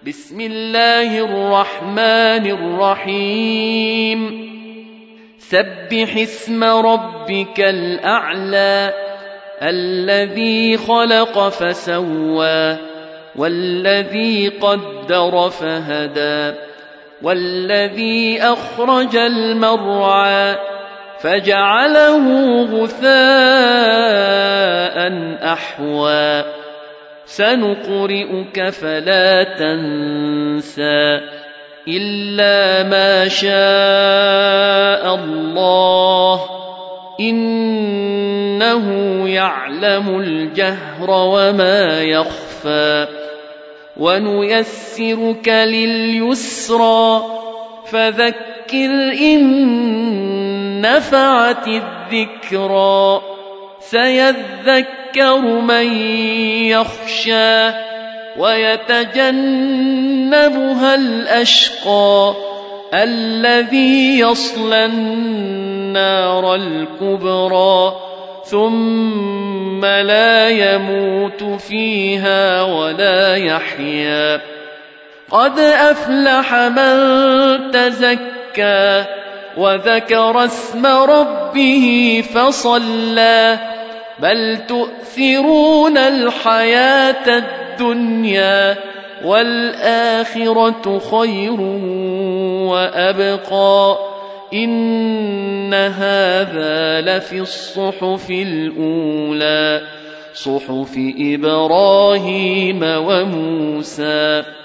بسم الله الرحمن الرحيم سبح اسم ربك الأعلى الذي خلق فسوى والذي قدر فهدى والذي أخرج المرعى فجعله غثاء أحوى سنقرئك فلا تنسى إلا ما شاء الله إنه يعلم الجهر وما يخفى ونيسرك لليسرى فذكر إن نفعت الذكرى سيذكر من يخشى ويتجنبها الأشقى الذي يصلى النار الكبرى ثم لا يموت فيها ولا يحيا قد أفلح من تزكى وذكر اسم ربه فصلى بل تؤثرون الحياة الدنيا والآخرة خير وأبقى إن هذا لفي الصحف الأولى صحف إبراهيم وموسى